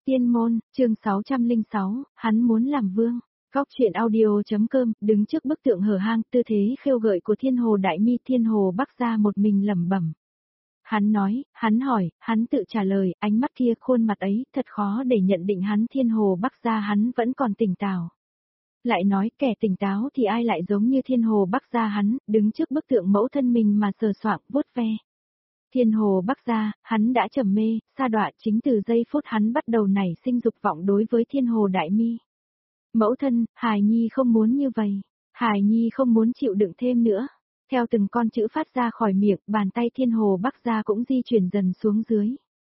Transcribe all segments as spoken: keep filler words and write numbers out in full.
Tiên môn, chương sáu trăm lẻ sáu, hắn muốn làm vương. Góc truyện audio.com, đứng trước bức tượng hở hang, tư thế khêu gợi của Thiên Hồ Đại Mi, Thiên Hồ Bắc Gia một mình lẩm bẩm. Hắn nói, hắn hỏi, hắn tự trả lời, ánh mắt kia, khuôn mặt ấy, thật khó để nhận định hắn Thiên Hồ Bắc Gia hắn vẫn còn tỉnh táo. Lại nói, kẻ tỉnh táo thì ai lại giống như Thiên Hồ Bắc Gia hắn, đứng trước bức tượng mẫu thân mình mà sờ soạng, vuốt ve. Thiên Hồ Bắc Gia, hắn đã trầm mê, sa đọa chính từ giây phút hắn bắt đầu nảy sinh dục vọng đối với Thiên Hồ Đại Mi. Mẫu thân, Hài Nhi không muốn như vậy, Hài Nhi không muốn chịu đựng thêm nữa. Theo từng con chữ phát ra khỏi miệng, bàn tay Thiên Hồ Bắc Gia cũng di chuyển dần xuống dưới.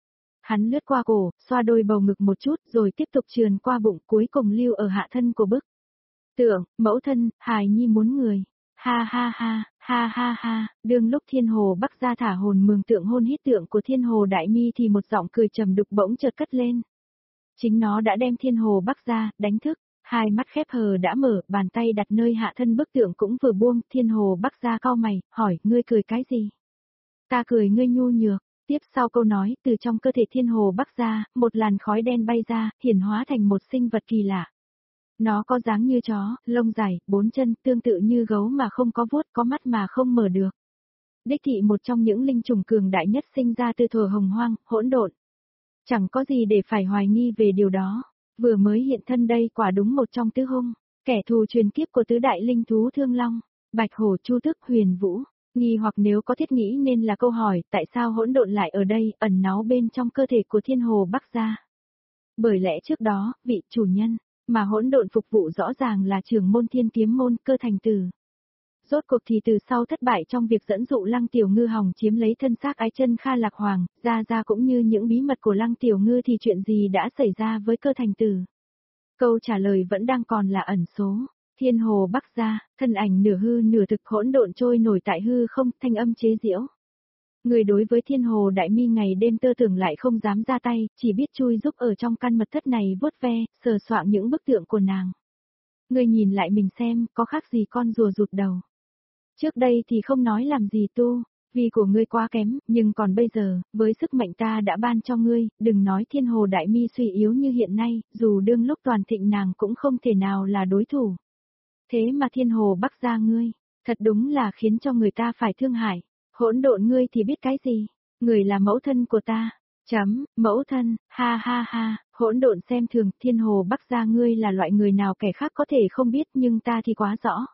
Hắn lướt qua cổ, xoa đôi bầu ngực một chút rồi tiếp tục trườn qua bụng, cuối cùng lưu ở hạ thân của bức tượng. Mẫu thân, Hài Nhi muốn người. Ha ha ha, ha ha ha, đương lúc Thiên Hồ Bắc Gia thả hồn mường tượng hôn hít tượng của Thiên Hồ Đại Mi thì một giọng cười trầm đục bỗng chợt cất lên. Chính nó đã đem Thiên Hồ Bắc Gia đánh thức, hai mắt khép hờ đã mở, bàn tay đặt nơi hạ thân bức tượng cũng vừa buông. Thiên Hồ Bắc Gia cau mày, hỏi, ngươi cười cái gì? Ta cười ngươi nhu nhược. Tiếp sau câu nói, từ trong cơ thể Thiên Hồ Bắc Gia, một làn khói đen bay ra, hiển hóa thành một sinh vật kỳ lạ. Nó có dáng như chó, lông dài, bốn chân, tương tự như gấu mà không có vuốt, có mắt mà không mở được. Đích thị một trong những linh trùng cường đại nhất sinh ra từ thuở hồng hoang, hỗn độn. Chẳng có gì để phải hoài nghi về điều đó. Vừa mới hiện thân đây quả đúng một trong tứ hung, kẻ thù truyền kiếp của tứ đại linh thú Thương Long, Bạch Hổ, Chu Tước, Huyền Vũ. Nghi hoặc nếu có thiết nghĩ nên là câu hỏi, tại sao hỗn độn lại ở đây, ẩn náu bên trong cơ thể của Thiên Hồ Bắc Gia? Bởi lẽ trước đó, vị chủ nhân mà hỗn độn phục vụ rõ ràng là trưởng môn Thiên Kiếm môn, Cơ Thành Tử. Rốt cuộc thì từ sau thất bại trong việc dẫn dụ Lăng Tiểu Ngư hòng chiếm lấy thân xác ái chân Kha Lạc Hoàng, ra ra cũng như những bí mật của Lăng Tiểu Ngư thì chuyện gì đã xảy ra với Cơ Thành Tử? Câu trả lời vẫn đang còn là ẩn số. Thiên Hồ Bắc Gia, thân ảnh nửa hư nửa thực hỗn độn trôi nổi tại hư không, thanh âm chế giễu. Người đối với Thiên Hồ Đại Mi ngày đêm tơ tưởng lại không dám ra tay, chỉ biết chui giúp ở trong căn mật thất này vuốt ve, sờ soạng những bức tượng của nàng. Người nhìn lại mình xem, có khác gì con rùa rụt đầu. Trước đây thì không nói làm gì tu, vì của ngươi quá kém, nhưng còn bây giờ, với sức mạnh ta đã ban cho ngươi, đừng nói Thiên Hồ Đại Mi suy yếu như hiện nay, dù đương lúc toàn thịnh nàng cũng không thể nào là đối thủ. Thế mà Thiên Hồ Bắc Gia ngươi, thật đúng là khiến cho người ta phải thương hại. Hỗn độn ngươi thì biết cái gì? Người là mẫu thân của ta. Chấm, mẫu thân, ha ha ha, hỗn độn xem thường. Thiên Hồ Bắc Gia ngươi là loại người nào kẻ khác có thể không biết, nhưng ta thì quá rõ.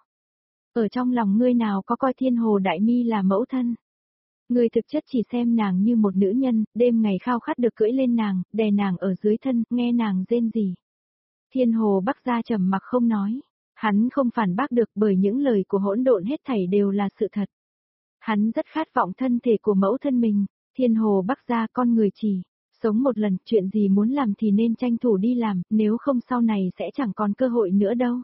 Ở trong lòng ngươi nào có coi Thiên Hồ Đại Mi là mẫu thân? Ngươi thực chất chỉ xem nàng như một nữ nhân, đêm ngày khao khát được cưỡi lên nàng, đè nàng ở dưới thân, nghe nàng rên rỉ. Thiên Hồ Bắc Gia trầm mặc không nói. Hắn không phản bác được bởi những lời của hỗn độn hết thảy đều là sự thật. Hắn rất khát vọng thân thể của mẫu thân mình. Thiên Hồ Bắc Gia, con người chỉ sống một lần, chuyện gì muốn làm thì nên tranh thủ đi làm, nếu không sau này sẽ chẳng còn cơ hội nữa đâu.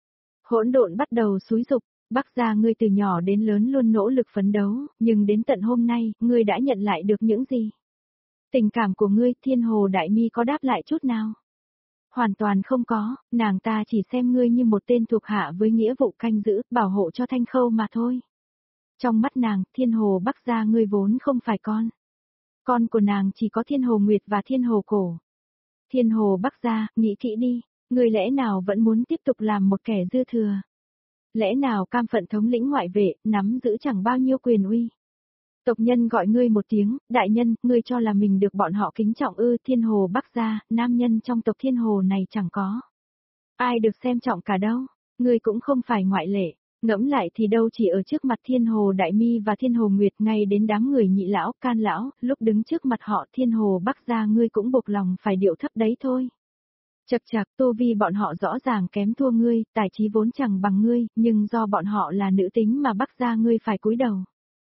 Hỗn độn bắt đầu xúi giục, Bắc Gia ngươi từ nhỏ đến lớn luôn nỗ lực phấn đấu, nhưng đến tận hôm nay, ngươi đã nhận lại được những gì? Tình cảm của ngươi, Thiên Hồ Đại Mi có đáp lại chút nào? Hoàn toàn không có, nàng ta chỉ xem ngươi như một tên thuộc hạ với nghĩa vụ canh giữ, bảo hộ cho Thanh Khâu mà thôi. Trong mắt nàng, Thiên Hồ Bắc Gia ngươi vốn không phải con. Con của nàng chỉ có Thiên Hồ Nguyệt và Thiên Hồ Cổ. Thiên Hồ Bắc Gia, nghĩ kỹ đi, ngươi lẽ nào vẫn muốn tiếp tục làm một kẻ dư thừa? Lẽ nào cam phận thống lĩnh ngoại vệ, nắm giữ chẳng bao nhiêu quyền uy? Tộc nhân gọi ngươi một tiếng, đại nhân, ngươi cho là mình được bọn họ kính trọng ư? Thiên Hồ Bắc Gia, nam nhân trong tộc Thiên Hồ này chẳng có ai được xem trọng cả đâu, ngươi cũng không phải ngoại lệ. Ngẫm lại thì đâu chỉ ở trước mặt Thiên Hồ Đại Mi và Thiên Hồ Nguyệt, ngay đến đám người Nhị lão, Can lão, lúc đứng trước mặt họ Thiên Hồ Bắc Gia ngươi cũng buộc lòng phải điệu thấp đấy thôi. Chậc chậc, tu vi bọn họ rõ ràng kém thua ngươi, tài trí vốn chẳng bằng ngươi, nhưng do bọn họ là nữ tính mà Bắc Gia ngươi phải cúi đầu.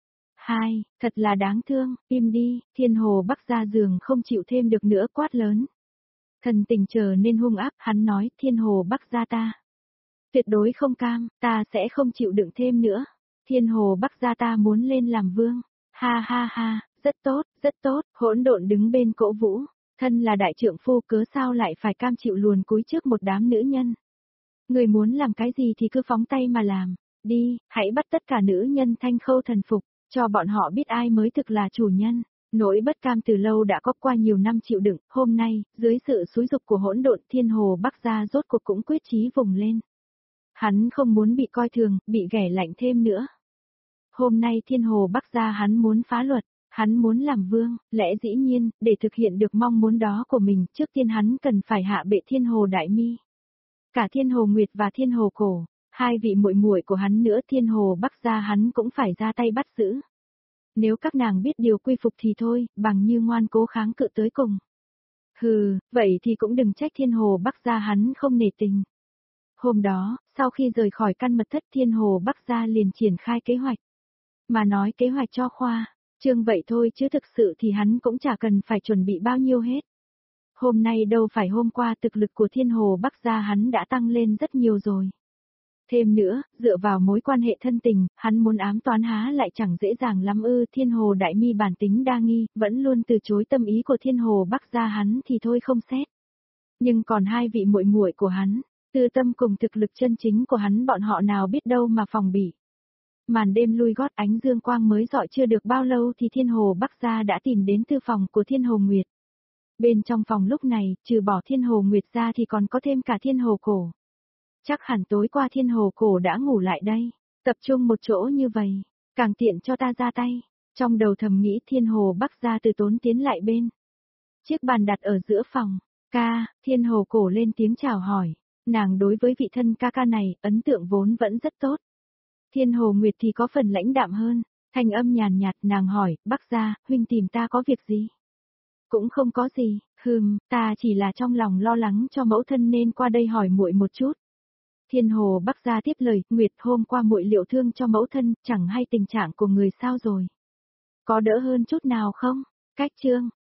Hai, thật là đáng thương, im đi. Thiên Hồ Bắc Gia dường không chịu thêm được nữa, quát lớn. Thần tình trở nên hung ác, hắn nói, Thiên Hồ Bắc Gia ta tuyệt đối không cam, ta sẽ không chịu đựng thêm nữa. Thiên Hồ Bắc Gia ta muốn lên làm vương. Ha ha ha, rất tốt, rất tốt. Hỗn độn đứng bên cổ vũ, thân là đại trượng phu cớ sao lại phải cam chịu luồn cúi trước một đám nữ nhân. Người muốn làm cái gì thì cứ phóng tay mà làm, đi, hãy bắt tất cả nữ nhân Thanh Khâu thần phục, cho bọn họ biết ai mới thực là chủ nhân. Nỗi bất cam từ lâu đã có qua nhiều năm chịu đựng, hôm nay, dưới sự xúi giục của hỗn độn Thiên Hồ Bắc Gia rốt cuộc cũng quyết chí vùng lên. Hắn không muốn bị coi thường, bị ghẻ lạnh thêm nữa. Hôm nay Thiên Hồ Bắc Gia hắn muốn phá luật, hắn muốn làm vương, lẽ dĩ nhiên, để thực hiện được mong muốn đó của mình, trước tiên hắn cần phải hạ bệ Thiên Hồ Đại Mi. Cả Thiên Hồ Nguyệt và Thiên Hồ Cổ, hai vị muội muội của hắn nữa Thiên Hồ Bắc Gia hắn cũng phải ra tay bắt giữ. Nếu các nàng biết điều quy phục thì thôi, bằng như ngoan cố kháng cự tới cùng. Hừ, vậy thì cũng đừng trách Thiên Hồ Bắc Gia hắn không nể tình. Hôm đó, sau khi rời khỏi căn mật thất Thiên Hồ Bắc Gia liền triển khai kế hoạch. Mà nói kế hoạch cho khoa, trương vậy thôi chứ thực sự thì hắn cũng chả cần phải chuẩn bị bao nhiêu hết. Hôm nay đâu phải hôm qua thực lực của Thiên Hồ Bắc Gia hắn đã tăng lên rất nhiều rồi. Thêm nữa, dựa vào mối quan hệ thân tình, hắn muốn ám toán há lại chẳng dễ dàng lắm ư. Thiên Hồ Đại Mi bản tính đa nghi, vẫn luôn từ chối tâm ý của Thiên Hồ Bắc Gia hắn thì thôi không xét. Nhưng còn hai vị muội muội của hắn, tư tâm cùng thực lực chân chính của hắn bọn họ nào biết đâu mà phòng bị. Màn đêm lui gót ánh dương quang mới dọi chưa được bao lâu thì Thiên Hồ Bắc Gia đã tìm đến tư phòng của Thiên Hồ Nguyệt. Bên trong phòng lúc này, trừ bỏ Thiên Hồ Nguyệt ra thì còn có thêm cả Thiên Hồ Cổ. Chắc hẳn tối qua Thiên Hồ Cổ đã ngủ lại đây, tập trung một chỗ như vậy, càng tiện cho ta ra tay. Trong đầu thầm nghĩ Thiên Hồ Bắc Gia từ tốn tiến lại bên. Chiếc bàn đặt ở giữa phòng, ca, Thiên Hồ Cổ lên tiếng chào hỏi, nàng đối với vị thân ca ca này, ấn tượng vốn vẫn rất tốt. Thiên Hồ Nguyệt thì có phần lãnh đạm hơn, thanh âm nhàn nhạt nàng hỏi, Bắc Gia, huynh tìm ta có việc gì? Cũng không có gì, hừm, ta chỉ là trong lòng lo lắng cho mẫu thân nên qua đây hỏi muội một chút. Thiên Hồ Bắc Gia tiếp lời, Nguyệt hôm qua muội liệu thương cho mẫu thân, chẳng hay tình trạng của người sao rồi. Có đỡ hơn chút nào không? Cách chương,